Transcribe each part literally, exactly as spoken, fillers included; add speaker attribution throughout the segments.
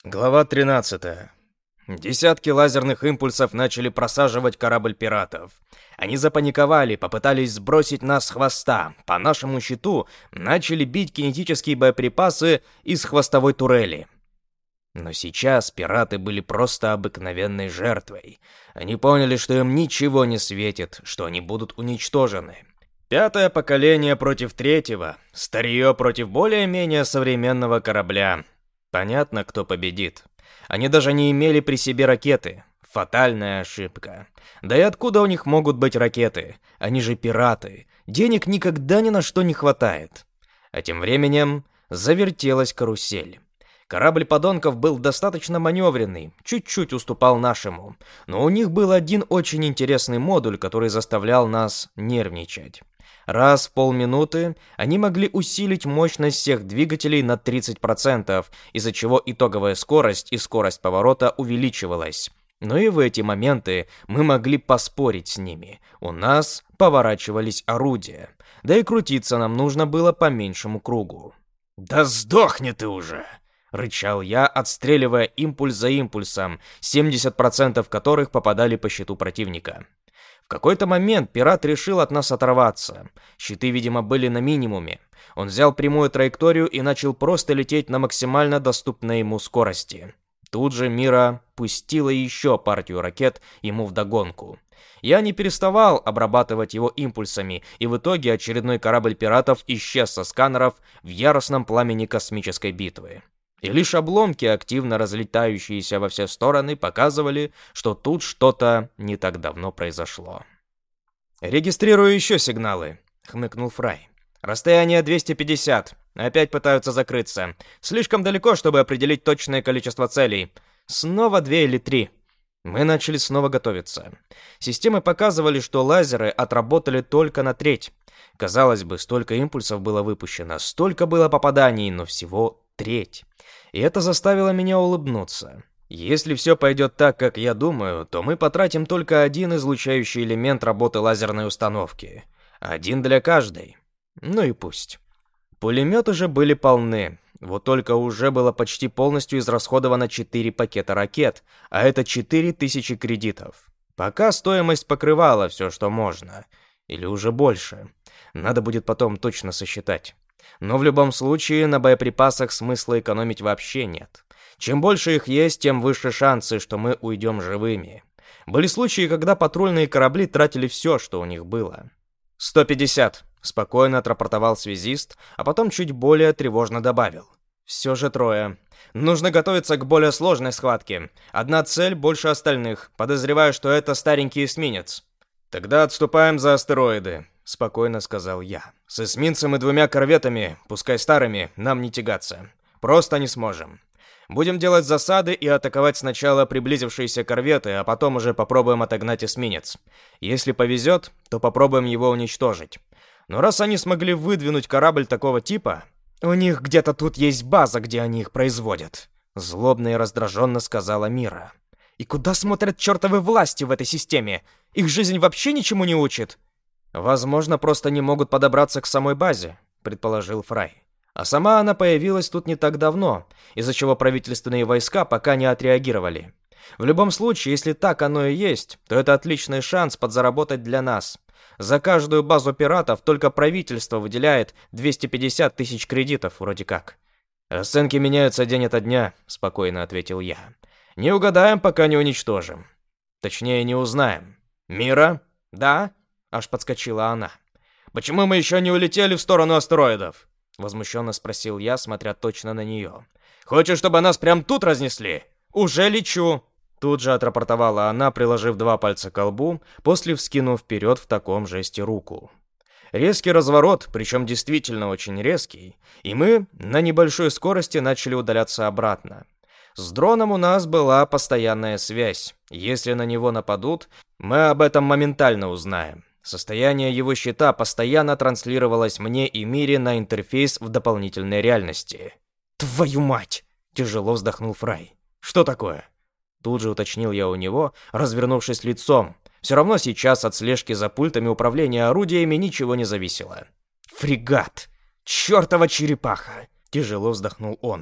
Speaker 1: Глава тринадцатая. Десятки лазерных импульсов начали просаживать корабль пиратов. Они запаниковали, попытались сбросить нас с хвоста. По нашему щиту начали бить кинетические боеприпасы из хвостовой турели. Но сейчас пираты были просто обыкновенной жертвой. Они поняли, что им ничего не светит, что они будут уничтожены. Пятое поколение против третьего, старье против более-менее современного корабля. Понятно, кто победит. Они даже не имели при себе ракеты. Фатальная ошибка. Да и откуда у них могут быть ракеты? Они же пираты. Денег никогда ни на что не хватает. А тем временем завертелась карусель. Корабль подонков был достаточно маневренный, чуть-чуть уступал нашему. Но у них был один очень интересный модуль, который заставлял нас нервничать. Раз в полминуты они могли усилить мощность всех двигателей на тридцать процентов, из-за чего итоговая скорость и скорость поворота увеличивалась. Но и в эти моменты мы могли поспорить с ними. У нас поворачивались орудия. Да и крутиться нам нужно было по меньшему кругу. «Да сдохни ты уже!» — рычал я, отстреливая импульс за импульсом, семьдесят процентов которых попадали по щиту противника. В какой-то момент пират решил от нас оторваться. Щиты, видимо, были на минимуме. Он взял прямую траекторию и начал просто лететь на максимально доступной ему скорости. Тут же Мира пустила еще партию ракет ему вдогонку. Я не переставал обрабатывать его импульсами, и в итоге очередной корабль пиратов исчез со сканеров в яростном пламени космической битвы. И лишь обломки, активно разлетающиеся во все стороны, показывали, что тут что-то не так давно произошло. «Регистрирую еще сигналы», — хмыкнул Фрай. «Расстояние двести пятьдесят. Опять пытаются закрыться. Слишком далеко, чтобы определить точное количество целей. Снова две или три». Мы начали снова готовиться. Системы показывали, что лазеры отработали только на треть. Казалось бы, столько импульсов было выпущено, столько было попаданий, но всего треть. И это заставило меня улыбнуться. Если все пойдет так, как я думаю, то мы потратим только один излучающий элемент работы лазерной установки. Один для каждой. Ну и пусть. Пулеметы же были полны. Вот только уже было почти полностью израсходовано четыре пакета ракет, а это четыре тысячи кредитов. Пока стоимость покрывала все, что можно. Или уже больше. Надо будет потом точно сосчитать. Но в любом случае на боеприпасах смысла экономить вообще нет. Чем больше их есть, тем выше шансы, что мы уйдем живыми. Были случаи, когда патрульные корабли тратили все, что у них было. «сто пятьдесят», — спокойно отрапортовал связист, а потом чуть более тревожно добавил. «Все же трое. Нужно готовиться к более сложной схватке. Одна цель больше остальных. Подозреваю, что это старенький эсминец». «Тогда отступаем за астероиды», — спокойно сказал я. «С эсминцем и двумя корветами, пускай старыми, нам не тягаться. Просто не сможем. Будем делать засады и атаковать сначала приблизившиеся корветы, а потом уже попробуем отогнать эсминец. Если повезет, то попробуем его уничтожить. Но раз они смогли выдвинуть корабль такого типа, у них где-то тут есть база, где они их производят», — злобно и раздраженно сказала Мира. «И куда смотрят чертовы власти в этой системе? Их жизнь вообще ничему не учит?» «Возможно, просто не могут подобраться к самой базе», — предположил Фрай. «А сама она появилась тут не так давно, из-за чего правительственные войска пока не отреагировали. В любом случае, если так оно и есть, то это отличный шанс подзаработать для нас. За каждую базу пиратов только правительство выделяет двести пятьдесят тысяч кредитов, вроде как». «Расценки меняются день ото дня», — спокойно ответил я. «Не угадаем, пока не уничтожим. Точнее, не узнаем». «Мира?» «Да?» — аж подскочила она. «Почему мы еще не улетели в сторону астероидов?» — возмущенно спросил я, смотря точно на нее. «Хочешь, чтобы нас прям тут разнесли?» «Уже лечу!» Тут же отрапортовала она, приложив два пальца к колбу, после вскинув вперед в таком жесте руку. Резкий разворот, причем действительно очень резкий, и мы на небольшой скорости начали удаляться обратно. С дроном у нас была постоянная связь. Если на него нападут, мы об этом моментально узнаем. Состояние его щита постоянно транслировалось мне и Мире на интерфейс в дополнительной реальности. «Твою мать!» – тяжело вздохнул Фрай. «Что такое?» Тут же уточнил я у него, развернувшись лицом. Все равно сейчас от слежки за пультами управления орудиями ничего не зависело. «Фрегат! Чёртова черепаха!» – тяжело вздохнул он.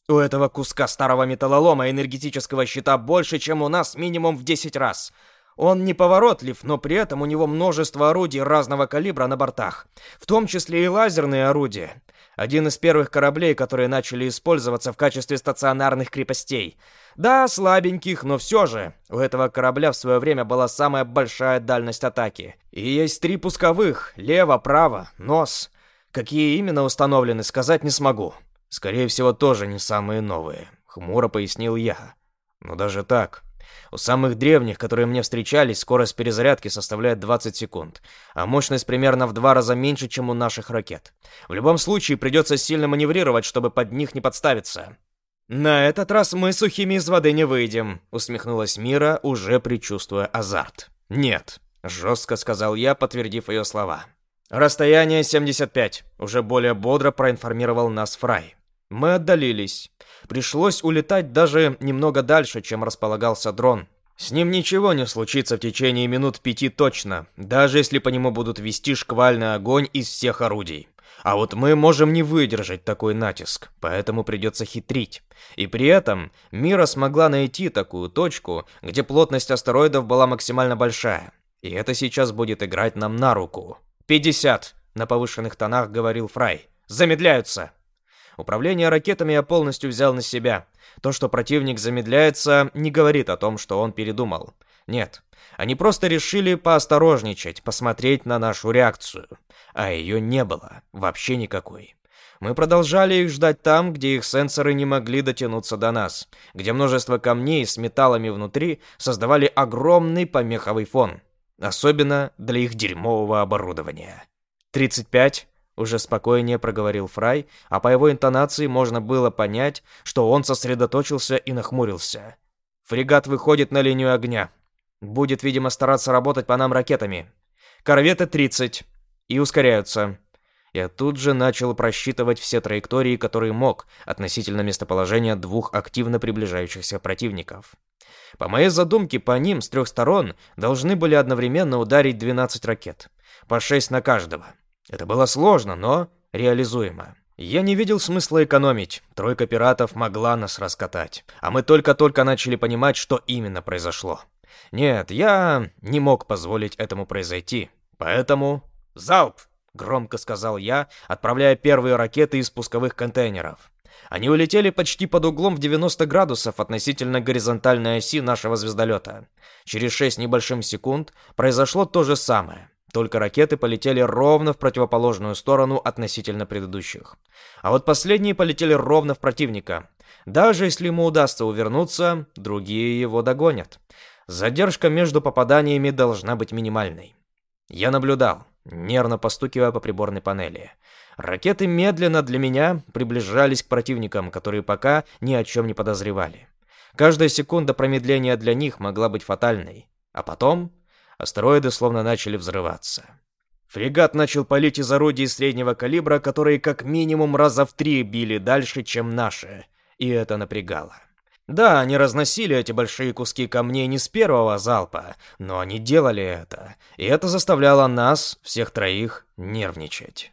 Speaker 1: У этого куска старого металлолома энергетического щита больше, чем у нас, минимум в десять раз. Он неповоротлив, но при этом у него множество орудий разного калибра на бортах, в том числе и лазерные орудия. Один из первых кораблей, которые начали использоваться в качестве стационарных крепостей. Да, слабеньких, но все же. У этого корабля в свое время была самая большая дальность атаки. И есть три пусковых: лево, право, нос. Какие именно установлены, сказать не смогу. Скорее всего, тоже не самые новые, хмуро пояснил я. Но даже так, у самых древних, которые мне встречались, скорость перезарядки составляет двадцать секунд, а мощность примерно в два раза меньше, чем у наших ракет. В любом случае, придется сильно маневрировать, чтобы под них не подставиться. «На этот раз мы сухими из воды не выйдем», — усмехнулась Мира, уже предчувствуя азарт. «Нет», — жестко сказал я, подтвердив ее слова. «Расстояние семьдесят пять», — уже более бодро проинформировал нас Фрай. Мы отдалились. Пришлось улетать даже немного дальше, чем располагался дрон. С ним ничего не случится в течение минут пяти точно, даже если по нему будут вести шквальный огонь из всех орудий. А вот мы можем не выдержать такой натиск, поэтому придется хитрить. И при этом Мира смогла найти такую точку, где плотность астероидов была максимально большая. И это сейчас будет играть нам на руку. «пятьдесят!» — на повышенных тонах говорил Фрай. «Замедляются!» Управление ракетами я полностью взял на себя. То, что противник замедляется, не говорит о том, что он передумал. Нет, они просто решили поосторожничать, посмотреть на нашу реакцию. А ее не было, вообще никакой. Мы продолжали их ждать там, где их сенсоры не могли дотянуться до нас, где множество камней с металлами внутри создавали огромный помеховый фон. Особенно для их дерьмового оборудования. тридцать пять. Уже спокойнее проговорил Фрай, а по его интонации можно было понять, что он сосредоточился и нахмурился. «Фрегат выходит на линию огня. Будет, видимо, стараться работать по нам ракетами. Корветы тридцать. И ускоряются». Я тут же начал просчитывать все траектории, которые мог, относительно местоположения двух активно приближающихся противников. По моей задумке, по ним с трех сторон должны были одновременно ударить двенадцать ракет. По шесть на каждого. Это было сложно, но реализуемо. Я не видел смысла экономить. Тройка пиратов могла нас раскатать. А мы только-только начали понимать, что именно произошло. Нет, я не мог позволить этому произойти. Поэтому... «Залп!» — громко сказал я, отправляя первые ракеты из пусковых контейнеров. Они улетели почти под углом в девяносто градусов относительно горизонтальной оси нашего звездолета. Через шесть небольшим секунд произошло то же самое. Только ракеты полетели ровно в противоположную сторону относительно предыдущих. А вот последние полетели ровно в противника. Даже если ему удастся увернуться, другие его догонят. Задержка между попаданиями должна быть минимальной. Я наблюдал, нервно постукивая по приборной панели. Ракеты медленно для меня приближались к противникам, которые пока ни о чем не подозревали. Каждая секунда промедления для них могла быть фатальной. А потом... астероиды словно начали взрываться. Фрегат начал палить из орудий среднего калибра, которые как минимум раза в три били дальше, чем наши. И это напрягало. Да, они разносили эти большие куски камней не с первого залпа, но они делали это. И это заставляло нас, всех троих, нервничать.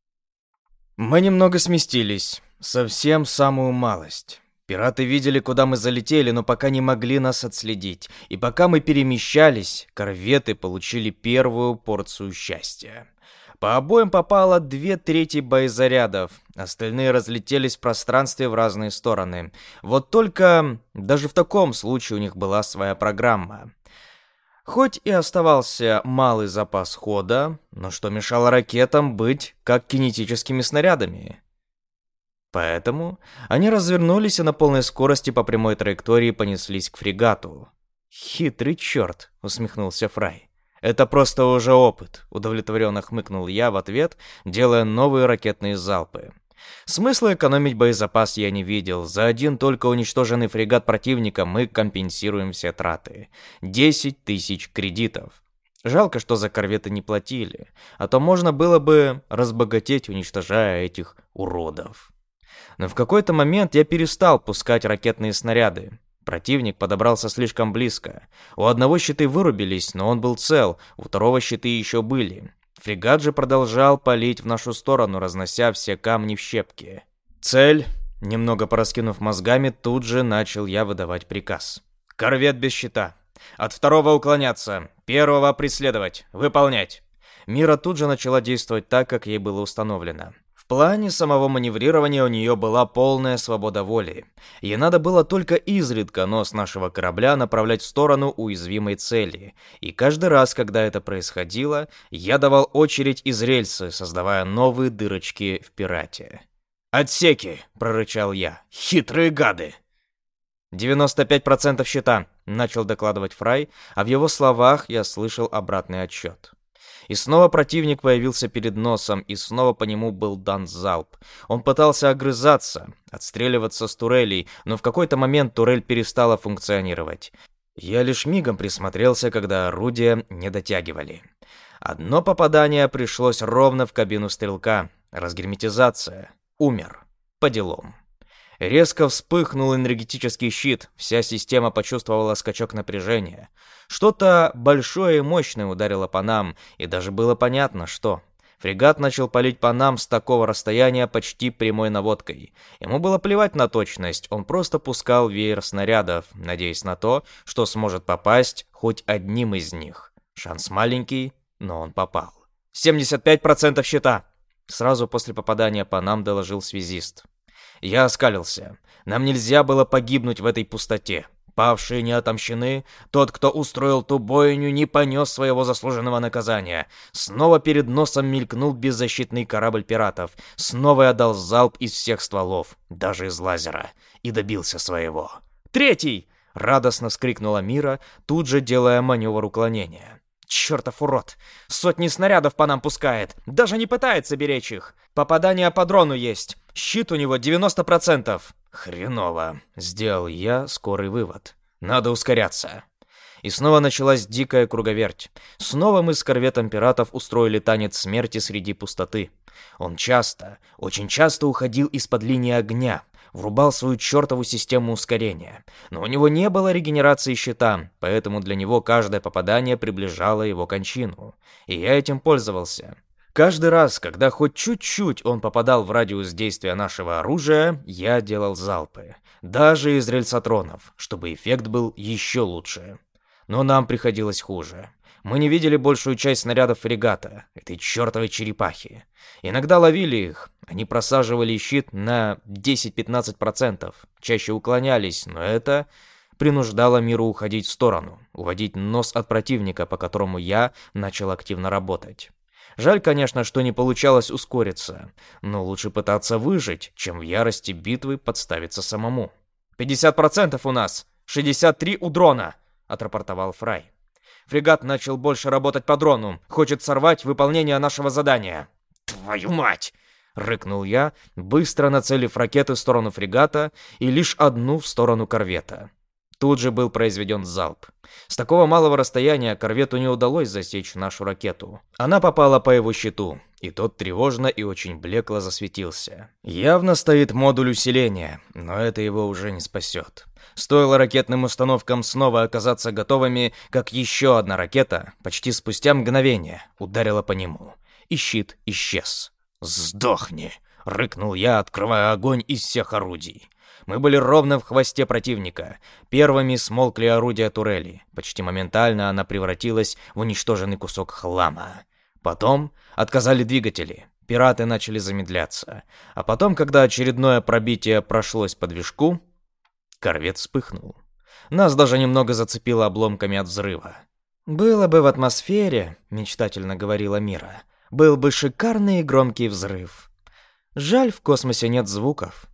Speaker 1: Мы немного сместились. Совсем самую малость. Пираты видели, куда мы залетели, но пока не могли нас отследить. И пока мы перемещались, корветы получили первую порцию счастья. По обоим попало две трети боезарядов. Остальные разлетелись в пространстве в разные стороны. Вот только даже в таком случае у них была своя программа. Хоть и оставался малый запас хода, но что мешало ракетам быть как кинетическими снарядами? Поэтому они развернулись и на полной скорости по прямой траектории понеслись к фрегату. «Хитрый черт!» — усмехнулся Фрай. «Это просто уже опыт», — удовлетворенно хмыкнул я в ответ, делая новые ракетные залпы. Смысла экономить боезапас я не видел. За один только уничтоженный фрегат противника мы компенсируем все траты. Десять тысяч кредитов. Жалко, что за корветы не платили, а то можно было бы разбогатеть, уничтожая этих уродов. Но в какой-то момент я перестал пускать ракетные снаряды. Противник подобрался слишком близко. У одного щиты вырубились, но он был цел, у второго щиты еще были. Фрегат же продолжал палить в нашу сторону, разнося все камни в щепки. Цель Немного пораскинув мозгами, тут же начал я выдавать приказ. «Корвет без щита. От второго уклоняться. Первого преследовать. Выполнять». Мира тут же начала действовать так, как ей было установлено. В плане самого маневрирования у нее была полная свобода воли. Ей надо было только изредка нос нашего корабля направлять в сторону уязвимой цели. И каждый раз, когда это происходило, я давал очередь из рельсы, создавая новые дырочки в пирате. «Отсеки!» — прорычал я. «Хитрые гады!» девяносто пять процентов щита, начал докладывать Фрай, а в его словах я слышал обратный отсчет. И снова противник появился перед носом, и снова по нему был дан залп. Он пытался огрызаться, отстреливаться с турелей, но в какой-то момент турель перестала функционировать. Я лишь мигом присмотрелся, когда орудия не дотягивали. Одно попадание пришлось ровно в кабину стрелка. Разгерметизация. Умер. По делам. Резко вспыхнул энергетический щит, вся система почувствовала скачок напряжения. Что-то большое и мощное ударило по нам, и даже было понятно, что. Фрегат начал палить по нам с такого расстояния почти прямой наводкой. Ему было плевать на точность, он просто пускал веер снарядов, надеясь на то, что сможет попасть хоть одним из них. Шанс маленький, но он попал. семьдесят пять процентов щита! Сразу после попадания по нам доложил связист. Я оскалился. Нам нельзя было погибнуть в этой пустоте. Павшие не отомщены, тот, кто устроил ту бойню, не понес своего заслуженного наказания. Снова перед носом мелькнул беззащитный корабль пиратов. Снова я дал залп из всех стволов, даже из лазера, и добился своего. «Третий!» — радостно вскрикнула Мира, тут же делая маневр уклонения. «Чертов урод! Сотни снарядов по нам пускает, даже не пытается беречь их. Попадание по дрону есть, щит у него девяносто процентов. Хреново!» — сделал я скорый вывод. «Надо ускоряться». И снова началась дикая круговерть. Снова мы с корветом пиратов устроили танец смерти среди пустоты. Он часто, очень часто уходил из-под линии огня, врубал свою чертову систему ускорения. Но у него не было регенерации щита, поэтому для него каждое попадание приближало его кончину. И я этим пользовался. Каждый раз, когда хоть чуть-чуть он попадал в радиус действия нашего оружия, я делал залпы. Даже из рельсотронов, чтобы эффект был еще лучше. Но нам приходилось хуже. Мы не видели большую часть снарядов фрегата, этой чертовой черепахи. Иногда ловили их, они просаживали щит на десять-пятнадцать процентов, чаще уклонялись, но это принуждало Миру уходить в сторону, уводить нос от противника, по которому я начал активно работать. Жаль, конечно, что не получалось ускориться, но лучше пытаться выжить, чем в ярости битвы подставиться самому. «пятьдесят процентов у нас, шестьдесят три у дрона», — отрапортовал Фрай. «Фрегат начал больше работать по дрону, хочет сорвать выполнение нашего задания». «Твою мать!» — рыкнул я, быстро нацелив ракеты в сторону фрегата и лишь одну в сторону корвета. Тут же был произведен залп. С такого малого расстояния корвету не удалось засечь нашу ракету. Она попала по его щиту, и тот тревожно и очень блекло засветился. Явно стоит модуль усиления, но это его уже не спасет. Стоило ракетным установкам снова оказаться готовыми, как еще одна ракета, почти спустя мгновение, ударила по нему. И щит исчез. «Сдохни!» — рыкнул я, открывая огонь из всех орудий. Мы были ровно в хвосте противника. Первыми смолкли орудия турели. Почти моментально она превратилась в уничтоженный кусок хлама. Потом отказали двигатели. Пираты начали замедляться. А потом, когда очередное пробитие прошлось по движку, корвет вспыхнул. Нас даже немного зацепило обломками от взрыва. «Было бы в атмосфере, — мечтательно говорила Мира, — был бы шикарный и громкий взрыв. Жаль, в космосе нет звуков».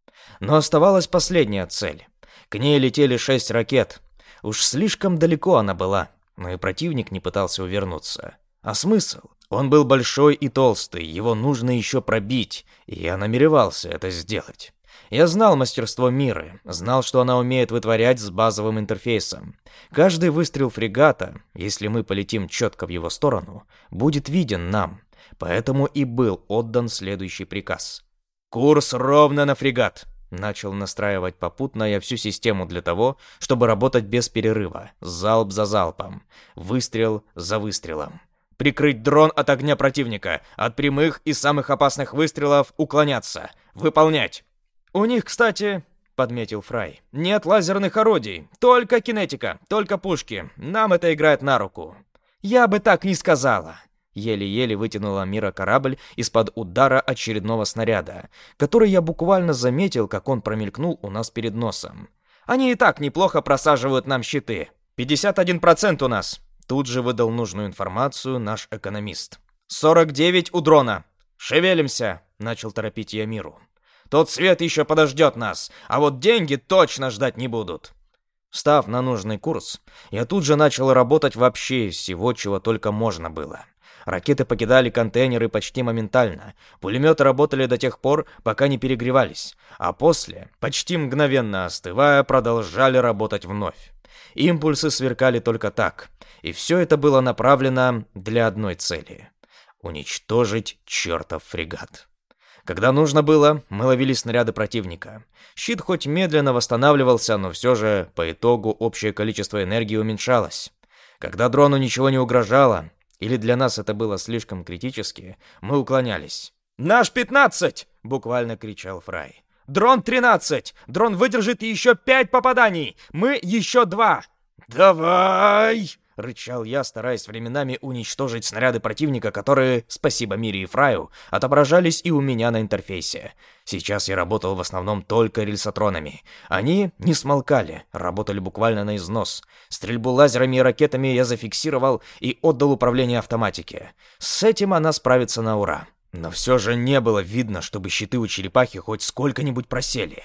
Speaker 1: Но оставалась последняя цель. К ней летели шесть ракет. Уж слишком далеко она была, но и противник не пытался увернуться. А смысл? Он был большой и толстый, его нужно еще пробить, и я намеревался это сделать. Я знал мастерство Миры, знал, что она умеет вытворять с базовым интерфейсом. Каждый выстрел фрегата, если мы полетим четко в его сторону, будет виден нам. Поэтому и был отдан следующий приказ. «Курс ровно на фрегат!» Начал настраивать попутно я всю систему для того, чтобы работать без перерыва, залп за залпом, выстрел за выстрелом. Прикрыть дрон от огня противника, от прямых и самых опасных выстрелов уклоняться, выполнять. «У них, кстати...» — подметил Фрай. «Нет лазерных орудий, только кинетика, только пушки. Нам это играет на руку». «Я бы так не сказала». Еле-еле вытянула Мира корабль из-под удара очередного снаряда, который я буквально заметил, как он промелькнул у нас перед носом. «Они и так неплохо просаживают нам щиты. пятьдесят один процент у нас». Тут же выдал нужную информацию наш экономист. «сорок девять у дрона. Шевелимся», — начал торопить я Миру. «Тот свет еще подождет нас, а вот деньги точно ждать не будут». Встав на нужный курс, я тут же начал работать вообще из всего, чего только можно было. Ракеты покидали контейнеры почти моментально, пулеметы работали до тех пор, пока не перегревались, а после, почти мгновенно остывая, продолжали работать вновь. Импульсы сверкали только так, и все это было направлено для одной цели — уничтожить чертов фрегат. Когда нужно было, мы ловили снаряды противника. Щит хоть медленно восстанавливался, но все же по итогу общее количество энергии уменьшалось. Когда дрону ничего не угрожало, или для нас это было слишком критически, мы уклонялись. «Наш пятнадцать!» — буквально кричал Фрай. «Дрон тринадцать! Дрон выдержит еще пять попаданий! Мы еще два!» «Давай!» — рычал я, стараясь временами уничтожить снаряды противника, которые, спасибо Мире и Фраю, отображались и у меня на интерфейсе. Сейчас я работал в основном только рельсотронами. Они не смолкали, работали буквально на износ. Стрельбу лазерами и ракетами я зафиксировал и отдал управление автоматике. С этим она справится на ура. Но все же не было видно, чтобы щиты у черепахи хоть сколько-нибудь просели.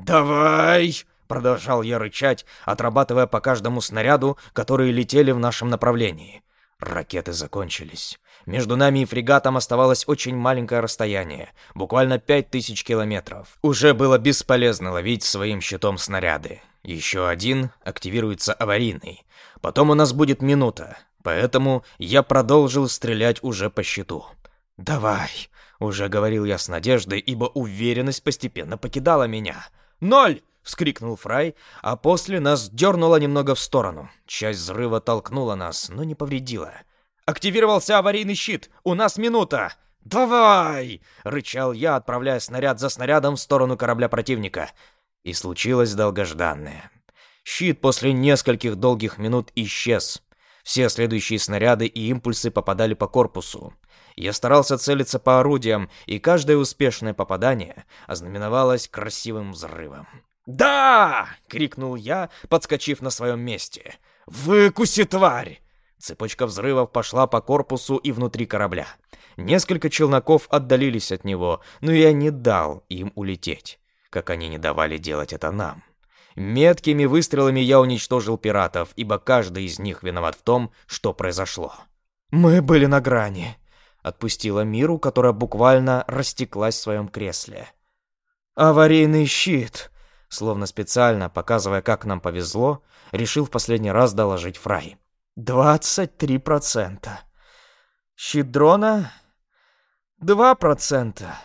Speaker 1: «Давай!» — продолжал я рычать, отрабатывая по каждому снаряду, которые летели в нашем направлении. Ракеты закончились. Между нами и фрегатом оставалось очень маленькое расстояние, буквально пять тысяч километров. Уже было бесполезно ловить своим щитом снаряды. Еще один активируется аварийный. Потом у нас будет минута, поэтому я продолжил стрелять уже по щиту. «Давай!» — уже говорил я с надеждой, ибо уверенность постепенно покидала меня. «Ноль!» — вскрикнул Фрай, а после нас дернуло немного в сторону. Часть взрыва толкнула нас, но не повредила. «Активировался аварийный щит! У нас минута!» «Давай!» — рычал я, отправляя снаряд за снарядом в сторону корабля противника. И случилось долгожданное. Щит после нескольких долгих минут исчез. Все следующие снаряды и импульсы попадали по корпусу. Я старался целиться по орудиям, и каждое успешное попадание ознаменовалось красивым взрывом. «Да!» — крикнул я, подскочив на своем месте. «Выкуси, тварь!» Цепочка взрывов пошла по корпусу и внутри корабля. Несколько челноков отдалились от него, но я не дал им улететь, как они не давали делать это нам. Меткими выстрелами я уничтожил пиратов, ибо каждый из них виноват в том, что произошло. «Мы были на грани», — отпустила Миру, которая буквально растеклась в своем кресле. «Аварийный щит», — словно специально показывая, как нам повезло, решил в последний раз доложить Фрай. «Двадцать три процента. Щит дрона — два процента.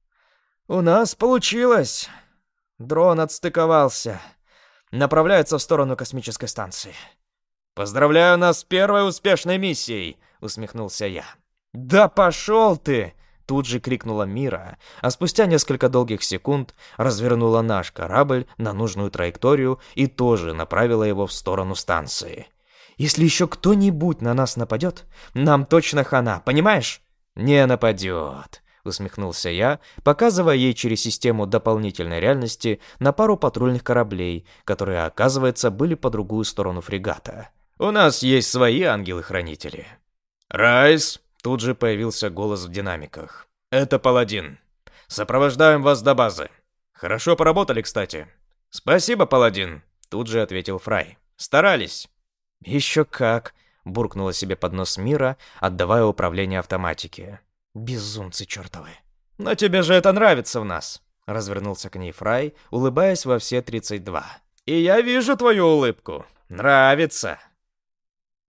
Speaker 1: У нас получилось. Дрон отстыковался. Направляется в сторону космической станции». «Поздравляю нас с первой успешной миссией!» — усмехнулся я. «Да пошел ты!» — тут же крикнула Мира, а спустя несколько долгих секунд развернула наш корабль на нужную траекторию и тоже направила его в сторону станции. «Если еще кто-нибудь на нас нападет, нам точно хана, понимаешь?» «Не нападет», — усмехнулся я, показывая ей через систему дополнительной реальности на пару патрульных кораблей, которые, оказывается, были по другую сторону фрегата. «У нас есть свои ангелы-хранители». «Райс!» — тут же появился голос в динамиках. «Это Паладин. Сопровождаем вас до базы. Хорошо поработали, кстати». «Спасибо, Паладин», — тут же ответил Фрай. «Старались». «Еще как!» — буркнула себе под нос Мира, отдавая управление автоматике. «Безумцы чертовы!» «Но тебе же это нравится в нас!» — развернулся к ней Фрай, улыбаясь во все тридцать два. «И я вижу твою улыбку. Нравится!»